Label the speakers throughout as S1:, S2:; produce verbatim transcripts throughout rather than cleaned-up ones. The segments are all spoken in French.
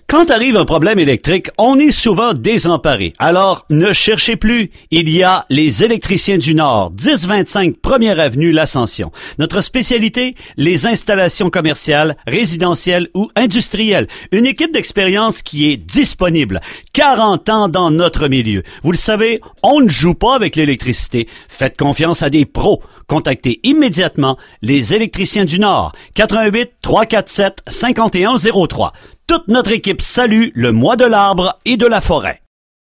S1: Quand arrive un problème électrique, on est souvent désemparé. Alors, ne cherchez plus. Il y a les Électriciens du Nord, dix vingt-cinq première avenue L'Ascension. Notre spécialité, les installations commerciales, résidentielles ou industrielles. Une équipe d'expérience qui est disponible. quarante ans dans notre milieu. Vous le savez, on ne joue pas avec l'électricité. Faites confiance à des pros. Contactez immédiatement les Électriciens du Nord, quatre un huit, trois quatre sept, cinq un zéro trois. Toute notre équipe salue le mois de l'arbre et de la forêt.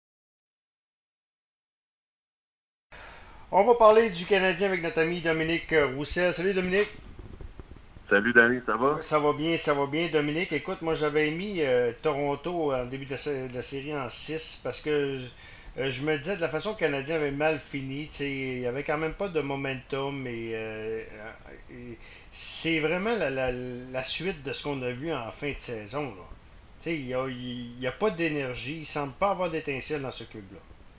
S2: On va parler du Canadien avec notre ami Dominique Roussel. Salut Dominique.
S3: Salut Danny, ça va?
S2: Ça va bien, ça va bien Dominique. Écoute, moi j'avais mis euh, Toronto en début de la, de la série en six parce que euh, je me disais de la façon que le Canadien avait mal fini, il n'y avait quand même pas de momentum et, euh, et c'est vraiment la, la, la suite de ce qu'on a vu en fin de saison. Là. Il n'y a, y a pas d'énergie, il ne semble pas avoir d'étincelle dans ce club-là.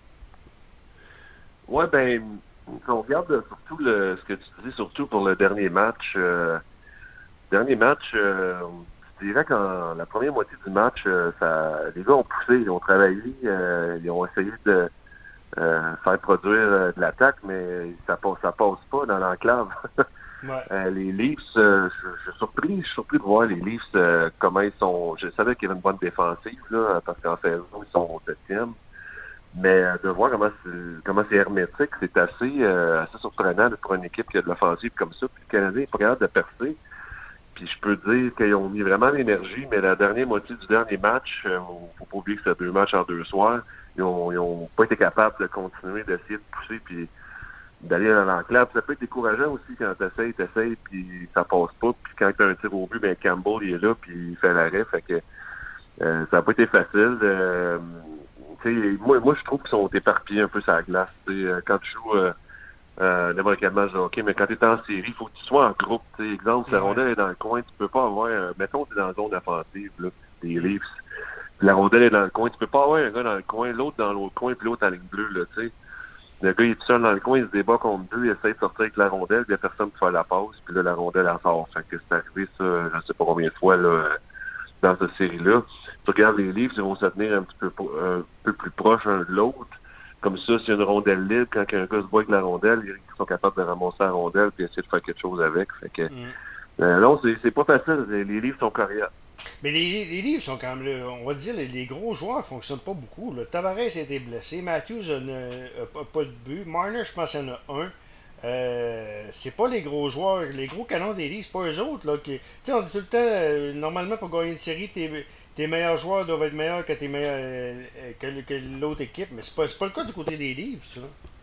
S3: Ouais, ben, quand on regarde surtout le, ce que tu dis, surtout pour le dernier match, euh, dernier match, euh, je dirais qu'en la première moitié du match, euh, ça, les gars ont poussé, ils ont travaillé, euh, ils ont essayé de euh, faire produire euh, de l'attaque, mais ça passe, ça passe pas dans l'enclave.
S2: Ouais.
S3: Euh, les Leafs, euh, je, je suis surpris, je suis surpris de voir les Leafs, euh, comment ils sont. Je savais qu'il y avait une bonne défensive, là, parce qu'en saison, ils sont au septième. Mais euh, de voir comment c'est, comment c'est hermétique, c'est assez, euh, assez surprenant pour une équipe qui a de l'offensive comme ça. Puis le Canadien est pas capable de percer. Puis je peux dire qu'ils ont mis vraiment l'énergie, mais la dernière moitié du dernier match, euh, faut pas oublier que c'est deux matchs en deux soirs, ils ont, ils ont pas été capables de continuer, d'essayer de pousser, puis d'aller dans l'enclave. Ça peut être décourageant aussi quand t'essayes, t'essayes, puis ça passe pas. Puis quand t'as un tir au but, ben Campbell il est là, puis il fait l'arrêt. Fait que euh, ça n'a pas été facile. Euh, moi, moi, je trouve qu'ils sont éparpillés un peu sur la glace. T'sais, quand tu joues euh, euh, n'importe quel match de hockey, mais quand tu es en série, il faut que tu sois en groupe. T'sais. Exemple, si la rondelle est dans le coin, tu peux pas avoir... Euh, mettons, tu es dans la zone offensive, là, des Leafs. La rondelle est dans le coin, tu peux pas avoir un gars dans le coin, l'autre dans l'autre coin, puis l'autre en ligne bleue, là, tu sais. Le gars, il est tout seul dans le coin, il se débat contre deux, il essaie de sortir avec la rondelle, puis il n'y a personne pour faire la passe, puis là, la rondelle, elle sort. Fait que c'est arrivé, ça, je ne sais pas combien de fois, là, dans cette série-là. Tu regardes les livres, ils vont se tenir un petit peu, un peu plus proches un de l'autre. Comme ça, s'il y a une rondelle libre, quand un gars se bat avec la rondelle, ils sont capables de ramasser la rondelle et essayer de faire quelque chose avec. Fait que, mm. euh, non, c'est, c'est pas facile. Les livres sont coriaces.
S2: Mais les, les livres sont quand même, là, on va dire, les, les gros joueurs ne fonctionnent pas beaucoup. Là. Tavares a été blessé, Matthews n'a pas de but, Marner, je pense qu'il y en a un. Euh, c'est pas les gros joueurs, les gros canons des livres, c'est pas eux autres. Là, qui, on dit tout le temps, euh, normalement, pour gagner une série, tes, tes meilleurs joueurs doivent être meilleurs que, tes meilleurs, euh, que, que l'autre équipe. Mais c'est pas, c'est pas le cas du côté des livres, ça.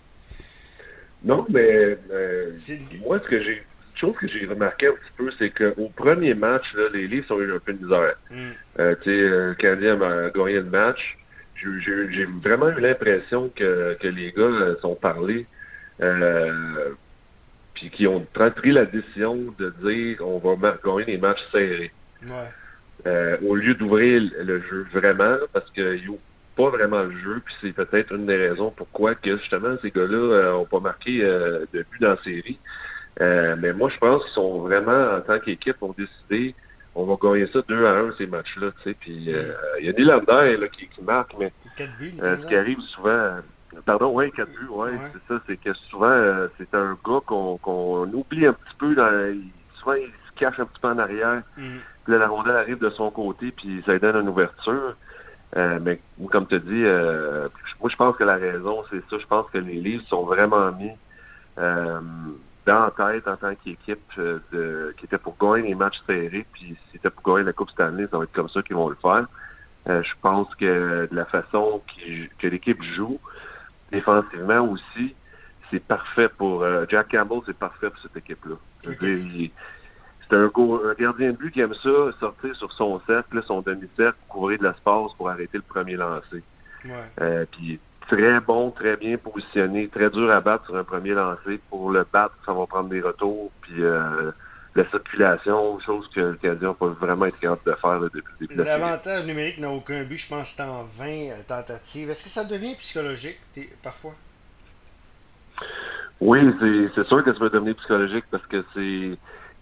S3: Non, mais euh, moi, ce que j'ai chose que j'ai remarqué un petit peu, c'est qu'au premier match, là, les Leafs ont eu un peu de misère. Mm. Euh, tu sais, le Canadien a gagné le match. J'ai, j'ai, j'ai vraiment eu l'impression que, que les gars sont parlés, euh, puis qui ont pris la décision de dire on va ma- gagner des matchs serrés.
S2: Ouais.
S3: Euh, au lieu d'ouvrir le jeu vraiment, parce qu'ils n'ouvrent pas vraiment le jeu, puis c'est peut-être une des raisons pourquoi que justement ces gars-là n'ont euh, pas marqué euh, de but dans la série. Euh, mais moi, je pense qu'ils sont vraiment, en tant qu'équipe, ont décidé on va gagner ça deux à un ces matchs-là, tu sais. Puis il euh, y a Nylander là, qui, qui marque, mais
S2: quatre buts,
S3: euh, ce qui arrive souvent... Pardon, oui, quatre buts, ouais, ouais, c'est ça. C'est que souvent, euh, c'est un gars qu'on, qu'on oublie un petit peu. Dans, il, souvent, il se cache un petit peu en arrière. Mm. Puis là, la rondelle arrive de son côté, puis ça lui donne une ouverture. Euh, mais comme tu as dit, euh, moi, je pense que la raison, c'est ça. Je pense que les Leafs sont vraiment mis... Euh, dans la tête en tant qu'équipe euh, de, qui était pour gagner les matchs serrés, puis si c'était pour gagner la Coupe Stanley, ça va être comme ça qu'ils vont le faire. Euh, je pense que de la façon qui, que l'équipe joue, défensivement aussi, c'est parfait pour... Euh, Jack Campbell, c'est parfait pour cette équipe-là. Okay. Il, c'est un, un gardien de but qui aime ça, sortir sur son cercle, son demi-cercle, couvrir de l'espace pour arrêter le premier lancé.
S2: Ouais.
S3: Euh, puis très bon, très bien positionné, très dur à battre sur un premier lancer. Pour le battre, ça va prendre des retours, puis euh, la circulation, chose que le Canadien peut vraiment être capable de faire là, depuis le début de la
S2: L'avantage
S3: série.
S2: numérique n'a aucun but, je pense que c'est en vingt tentatives. Est-ce que ça devient psychologique parfois?
S3: Oui, c'est, c'est sûr que ça peut devenir psychologique parce que c'est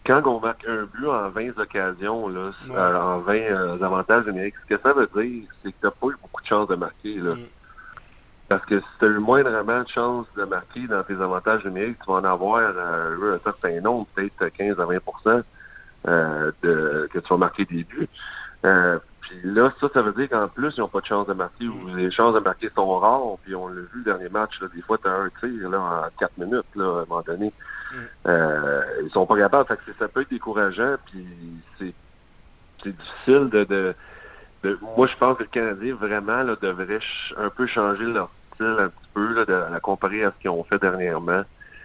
S3: quand on marque un but en vingt occasions, là,
S2: Ouais.
S3: euh, en vingt euh, avantages numériques, ce que ça veut dire, c'est que tu n'as pas eu beaucoup de chances de marquer. Là.
S2: Mm.
S3: Parce que si tu as eu moindrement de chances de marquer dans tes avantages numériques, tu vas en avoir euh, un certain nombre, peut-être quinze à vingt pour cent euh, de, que tu vas marquer des buts. Euh, puis là, ça, ça veut dire qu'en plus, ils n'ont pas de chance de marquer, ou les chances de marquer sont rares, puis on l'a vu le dernier match, là, des fois, tu as un tir là, en quatre minutes, là, à un moment donné.
S2: Mm.
S3: Euh, ils sont pas capables, fait que ça peut être décourageant, puis c'est, c'est difficile de, de, de... Moi, je pense que le Canadien, vraiment, là, devrait ch- un peu changer leur style un petit peu, là, de, à comparer à ce qu'ils ont fait dernièrement.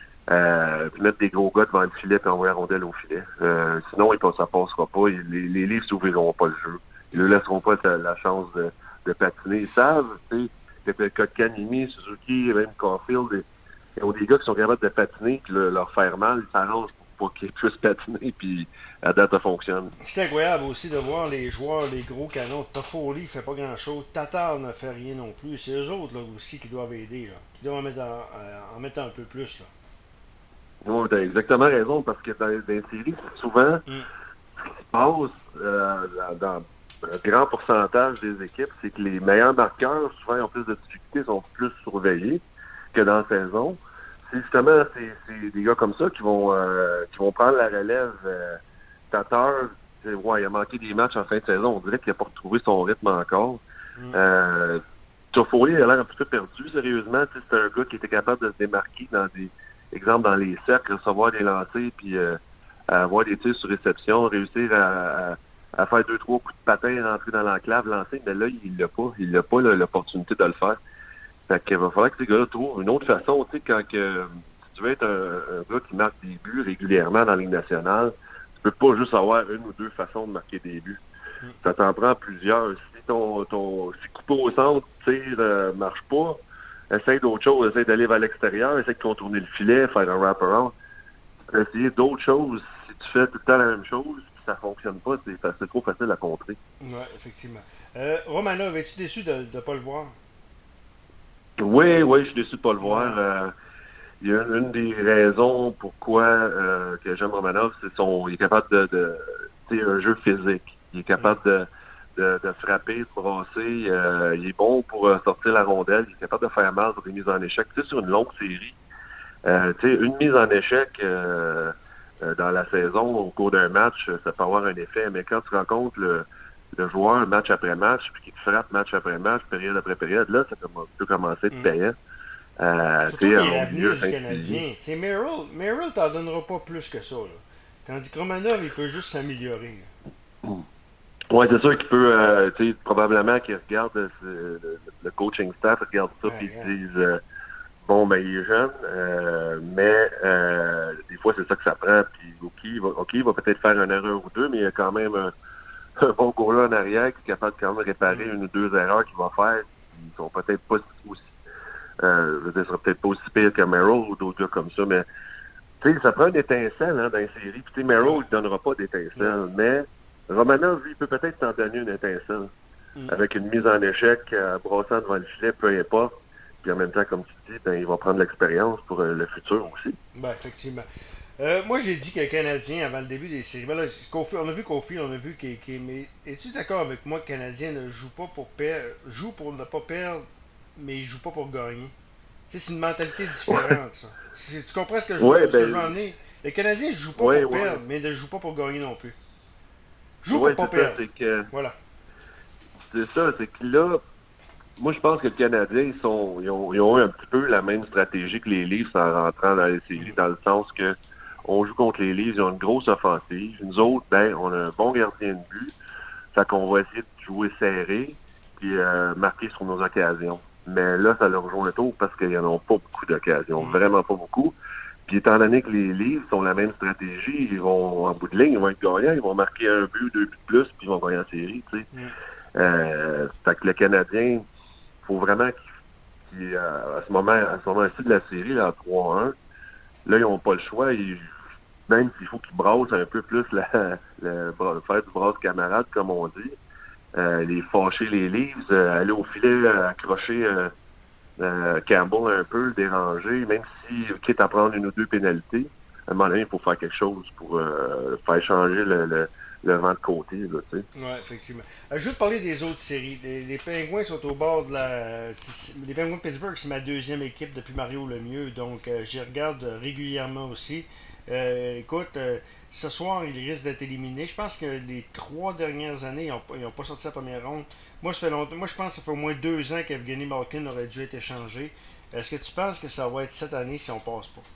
S3: Euh, puis mettre des gros gars devant le filet et envoyer la rondelle au filet. Euh, sinon, il, ça passera pas. Les, les livres s'ouvriront pas le jeu. Ils ne laisseront pas la, la chance de, de patiner. Ils savent, tu sais, le cas de Kanimi, Suzuki, même Caulfield, ils ont des gars qui sont capables de patiner puis le, leur faire mal, ils s'arrangent pour pas qu'ils puissent patiner puis à date, ça fonctionne.
S2: C'est incroyable aussi de voir les joueurs, les gros canons. Toffoli ne fait pas grand-chose. Tatar ne fait rien non plus. C'est eux autres là, aussi qui doivent aider, là, qui doivent en mettre, en, en mettre un peu plus. Là.
S3: Oui, tu as exactement raison, parce que dans, dans les séries, souvent,
S2: Mm.
S3: ce qui se passe euh, dans, dans un grand pourcentage des équipes, c'est que les meilleurs marqueurs, souvent, ils ont plus de difficultés, sont plus surveillés que dans la saison. C'est justement c'est, c'est des gars comme ça qui vont euh, qui vont prendre la relève. Euh, Tatar, ouais, il a manqué des matchs en fin de saison. On dirait qu'il n'a pas retrouvé son rythme encore.
S2: Mm.
S3: Euh, Toffoli a l'air un petit peu perdu, sérieusement. Tu sais, c'est un gars qui était capable de se démarquer dans des exemple dans les cercles, recevoir des lancers, puis euh, avoir des tirs sur réception, réussir à, à, à faire deux, trois coups de patin, rentrer dans l'enclave, lancer, mais là, il l'a pas. Il n'a pas là, l'opportunité de le faire. Fait qu'il va falloir que ces gars-là trouvent une autre façon, tu sais, quand que, si tu veux être un, un gars qui marque des buts régulièrement dans la Ligue nationale, tu peux pas juste avoir une ou deux façons de marquer des buts. Mm. Ça t'en prend plusieurs. Si ton, ton si couper au centre, tir, euh, marche pas, essaye d'autres choses, essaye d'aller vers l'extérieur, essaye de contourner le filet, faire un wrap-around. Essayer d'autres choses. Si tu fais tout le temps la même chose, puis ça fonctionne pas, c'est, c'est trop facile à contrer.
S2: Oui, effectivement. Euh, Romanov, es-tu déçu de ne pas le voir?
S3: Oui, oui, je suis déçu de ne pas le
S2: Ouais.
S3: voir. Euh, il y a une, une des raisons pourquoi euh, que j'aime Romanov, c'est son, il est capable de, de tu sais, un jeu physique. Il est capable de, de, de frapper, de brasser. Euh, il est bon pour euh, sortir la rondelle. Il est capable de faire mal sur des mises en échec. Tu sais, sur une longue série, euh, tu sais, une mise en échec euh, euh, dans la saison, au cours d'un match, ça peut avoir un effet. Mais quand tu rencontres le, le joueur match après match, puis qu'il te frappe match après match, période après période, là, ça peut commencer à être payant.
S2: Euh, Surtout qu'il est l'avenir du Canadien. Merrill, Merrill t'en donnera pas plus que ça. Là. Tandis que Romanov, il peut juste s'améliorer.
S3: Mm. Oui, c'est sûr qu'il peut, euh, tu sais, probablement qu'il regarde euh, le, le coaching staff, regarde ça, puis ils disent, euh, bon, ben, il est jeune, euh, mais euh, des fois, c'est ça que ça prend, puis OK, il va, okay, il va peut-être faire une erreur ou deux, mais il y a quand même un, un bon goaler en arrière qui est capable quand même de réparer mm. une ou deux erreurs qu'il va faire. Ils sont peut-être pas aussi Euh, je veux dire, ce sera peut-être pas aussi pire que Merrill ou d'autres gars comme ça, mais tu sais, ça prend une étincelle hein, dans les séries. Puis tu sais, Merrill ne donnera pas d'étincelle, mais Romanov, lui, il peut peut-être t'en donner une étincelle. Mm. Avec une mise en échec, euh, brassant devant le filet, peu importe. Puis en même temps, comme tu dis, ben, il va prendre l'expérience pour euh, le futur aussi.
S2: Ben, effectivement. Euh, moi, j'ai dit que le Canadien, avant le début des séries, ben là, on a vu Kofi, on a vu qu'il qu mais es-tu d'accord avec moi que le Canadien ne joue pas pour perdre, joue pour ne pas perdre, mais il joue pas pour gagner? Tu sais, c'est une mentalité différente, ça. Tu, tu comprends ce que je veux,
S3: ouais,
S2: ce
S3: ben,
S2: que j'en ai? Le Canadien ne joue pas
S3: ouais,
S2: pour
S3: ouais.
S2: perdre, mais ne joue pas pour gagner non plus. Joue
S3: ouais,
S2: pour pas
S3: ça,
S2: perdre.
S3: C'est que,
S2: voilà.
S3: C'est ça, c'est que là, moi, je pense que le Canadien, ils, sont, ils, ont, ils ont eu un petit peu la même stratégie que les Leafs en rentrant dans les séries, dans le sens que on joue contre les Leafs, ils ont une grosse offensive. Nous autres, ben, on a un bon gardien de but. Fait qu'on va essayer de jouer serré puis euh, marquer sur nos occasions. Mais là, ça leur rejoint le tour parce qu'ils n'en ont pas beaucoup d'occasions. Mm. Vraiment pas beaucoup. Puis étant donné que les Leafs ont la même stratégie, ils vont, en bout de ligne, ils vont être gagnants, ils vont marquer un but, deux buts de plus, puis ils vont gagner en série, tu sais. Mm. Euh, fait que le Canadien, faut vraiment qu'il, qu'il à ce moment, à ce moment-ci de la série, là, à trois un, là, ils n'ont pas le choix. Ils, même s'il faut qu'ils brassent un peu plus la, la, faire du brasse camarade, comme on dit, euh, les fâcher les Leafs, euh, aller au filet, euh, accrocher euh, euh, Campbell un peu, le déranger, même si quitte à prendre une ou deux pénalités, un moment donné, il faut faire quelque chose pour euh, faire changer le, le, le vent de côté, là, tu sais.
S2: Oui, effectivement. Euh, je veux te parler des autres séries. Les, les Pingouins sont au bord de la... c'est- Les Pingouins de Pittsburgh, c'est ma deuxième équipe depuis Mario Lemieux, donc euh, j'y regarde régulièrement aussi. Euh, écoute, euh, ce soir, ils risquent d'être éliminés. Je pense que les trois dernières années, ils n'ont pas, ils ont pas sorti la première ronde. Moi, ça fait longtemps, moi, je pense que ça fait au moins deux ans qu'Evgeny Malkin aurait dû être échangé. Est-ce que tu penses que ça va être cette année si on passe pas?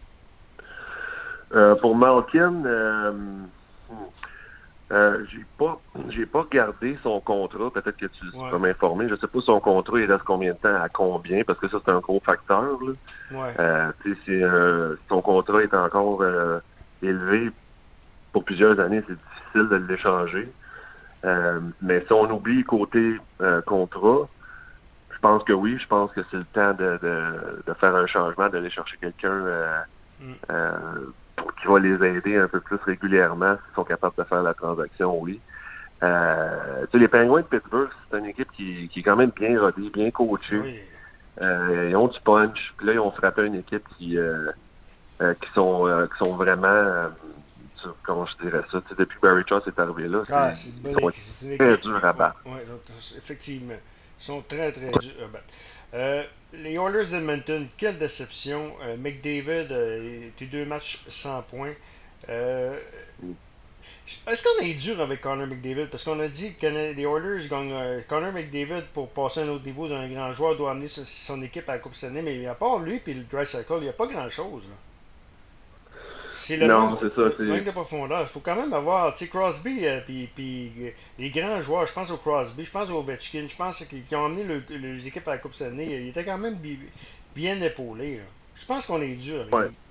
S3: Euh, pour Malkin, euh, hmm, euh, j'ai pas j'ai pas regardé son contrat. Peut-être que tu, tu
S2: Ouais,
S3: peux m'informer. Je sais pas son contrat, il reste combien de temps à combien, parce que ça, c'est un gros facteur. Là.
S2: ouais.
S3: Euh, tu sais, si euh, son contrat est encore euh, élevé pour plusieurs années, c'est difficile de l'échanger. Euh, mais si on oublie côté euh, contrat, je pense que oui, je pense que c'est le temps de, de, de faire un changement, d'aller chercher quelqu'un euh,
S2: Mm.
S3: euh, pour qui va les aider un peu plus régulièrement s'ils sont capables de faire la transaction, oui. Euh, tu sais, les Penguins de Pittsburgh, c'est une équipe qui, qui est quand même bien rodée, bien coachée.
S2: Oui.
S3: Euh, ils ont du punch. Puis là, ils ont frappé une équipe qui, euh, euh, qui sont euh, qui sont vraiment euh, sur- comment je dirais ça. Tu sais, depuis que Barry Trotz est arrivé là, c'est,
S2: Ah, c'est une bonne
S3: ils sont
S2: équipe. C'est une
S3: très
S2: équipe.
S3: durs à battre.
S2: Ouais, ouais, effectivement. Ils sont très, très durs à battre. Euh, les Oilers d'Edmonton, quelle déception. Euh, McDavid, euh, était deux matchs sans points. Euh, Est-ce qu'on est dur avec Connor McDavid? Parce qu'on a dit que les Oilers gagnent. euh, Connor McDavid, pour passer à un autre niveau d'un grand joueur, doit amener son, son équipe à la Coupe Stanley. Mais à part lui et le Dry Cycle, il n'y a pas grand-chose. Là. C'est le
S3: Non,
S2: manque
S3: c'est ça.
S2: de, manque
S3: C'est
S2: de profondeur. Il faut quand même avoir, tu sais, Crosby, euh, puis, puis euh, les grands joueurs, je pense au Crosby, je pense au Ovechkin, je pense qu'ils qui ont emmené le- les équipes à la Coupe Stanley, ils étaient quand même bi- bien épaulés. Là. Je pense qu'on est dur avec
S3: ouais.
S2: lui.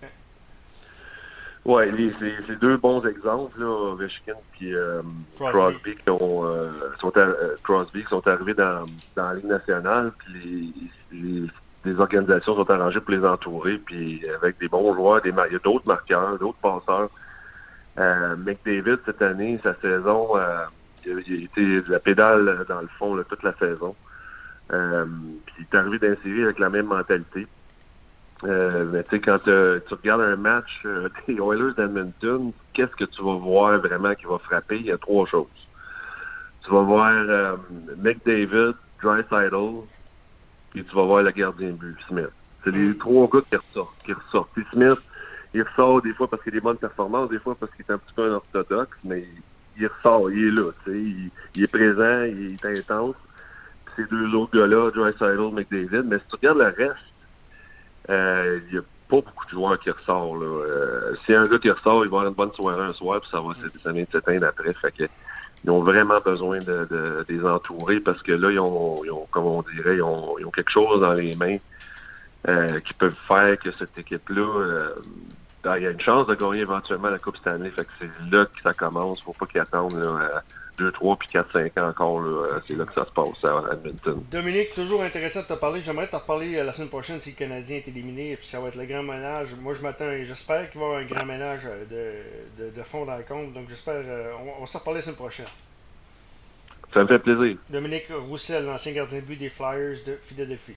S3: Ouais, les, c'est, c'est deux bons exemples, là, Ovechkin et euh,
S2: Crosby.
S3: Crosby qui ont euh, sont à- euh, Crosby qui sont arrivés dans, dans la Ligue nationale, puis les, les, les organisations sont arrangées pour les entourer, puis avec des bons joueurs, des mar- il y a d'autres marqueurs, d'autres passeurs. Euh, McDavid, cette année, sa saison, euh, il, a, il a été de la pédale dans le fond là, toute la saison. Euh, puis il est arrivé dans la série avec la même mentalité. Euh, mais tu sais, quand euh, tu regardes un match euh, des Oilers d'Edmonton, qu'est-ce que tu vas voir vraiment qui va frapper? Il y a trois choses. Tu vas voir euh, McDavid, Draisaitl, puis tu vas voir le gardien de but, Smith. C'est les trois gars qui ressortent. Qui ressortent. Puis Smith, il ressort des fois parce qu'il a des bonnes performances, des fois parce qu'il est un petit peu un orthodoxe, mais il, il ressort, il est là. Tu sais, il, il est présent, il est intense. Puis ces deux autres gars-là, Draisaitl, McDavid, mais si tu regardes le reste, euh, il n'y a pas beaucoup de joueurs qui ressortent. Là. Euh, s'il y a un gars qui ressort, il va avoir une bonne soirée un soir, puis ça va ça vient de s'éteindre après. Fait que, ils ont vraiment besoin de, de, de les entourer parce que là, ils ont, ils ont comme on dirait, ils ont, ils ont quelque chose dans les mains euh, qui peuvent faire que cette équipe-là, euh, ben, il y a une chance de gagner éventuellement la Coupe Stanley. Fait que c'est là que ça commence. Faut pas qu'ils attendent là, deux, trois puis quatre, cinq ans encore. Là. C'est là que ça se passe à Edmonton.
S2: Dominique, toujours intéressant de te parler. J'aimerais te reparler euh, la semaine prochaine si le Canadien est éliminé et puis ça va être le grand ménage. Moi, je m'attends et j'espère qu'il va y avoir un grand ménage euh, de, de, de fond dans le compte. Donc, j'espère. Euh, on, on va se reparler la semaine prochaine.
S3: Ça me fait plaisir.
S2: Dominique Roussel, l'ancien gardien de but des Flyers de Philadelphie.